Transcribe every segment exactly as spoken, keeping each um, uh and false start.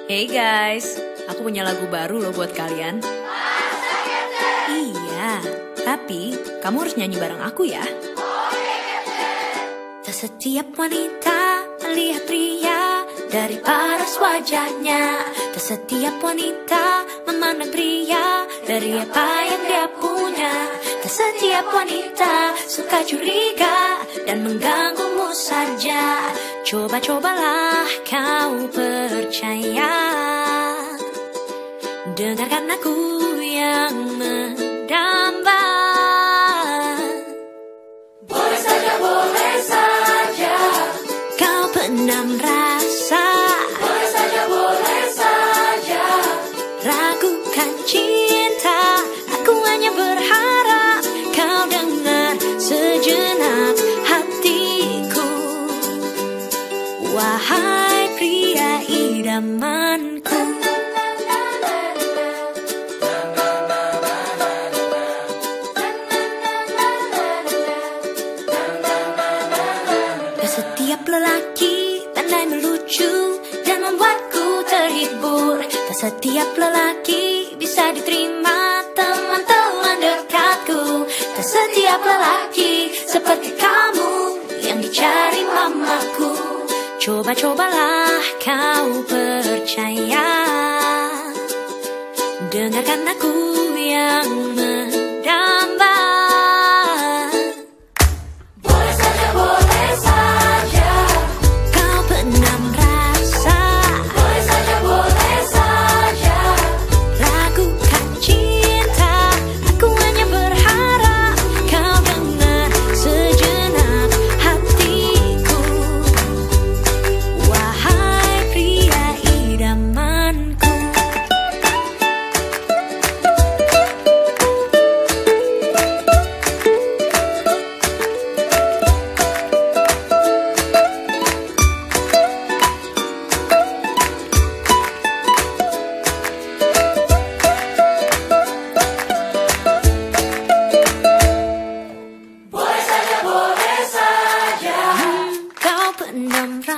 Hey guys, aku punya lagu baru loh buat kalian. Iya, tapi kamu harus nyanyi bareng aku ya. Tak setiap wanita melihat pria dari paras wajahnya. Tak setiap wanita memandang pria dari apa yang dia punya. Tak setiap wanita suka curiga dan mengganggumu saja. Coba-cobalah kau percaya. Dengarkan aku yang mendamba. Boleh saja, boleh saja kau pernah merasa. Boleh saja, boleh saja ragukan cinta. Aku hanya berharap kau dengar sejenak hatiku. Wahai pria idamanku, setiap lelaki pandai melucu dan membuatku terhibur. Tak setiap lelaki bisa diterima teman-teman dekatku. Tak setiap lelaki seperti kamu yang dicari mamaku. Coba-cobalah kau percaya. Dengarkan aku yang mendamba.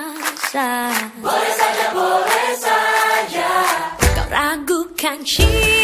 Boleh saja, boleh saja kau ragukan cinta.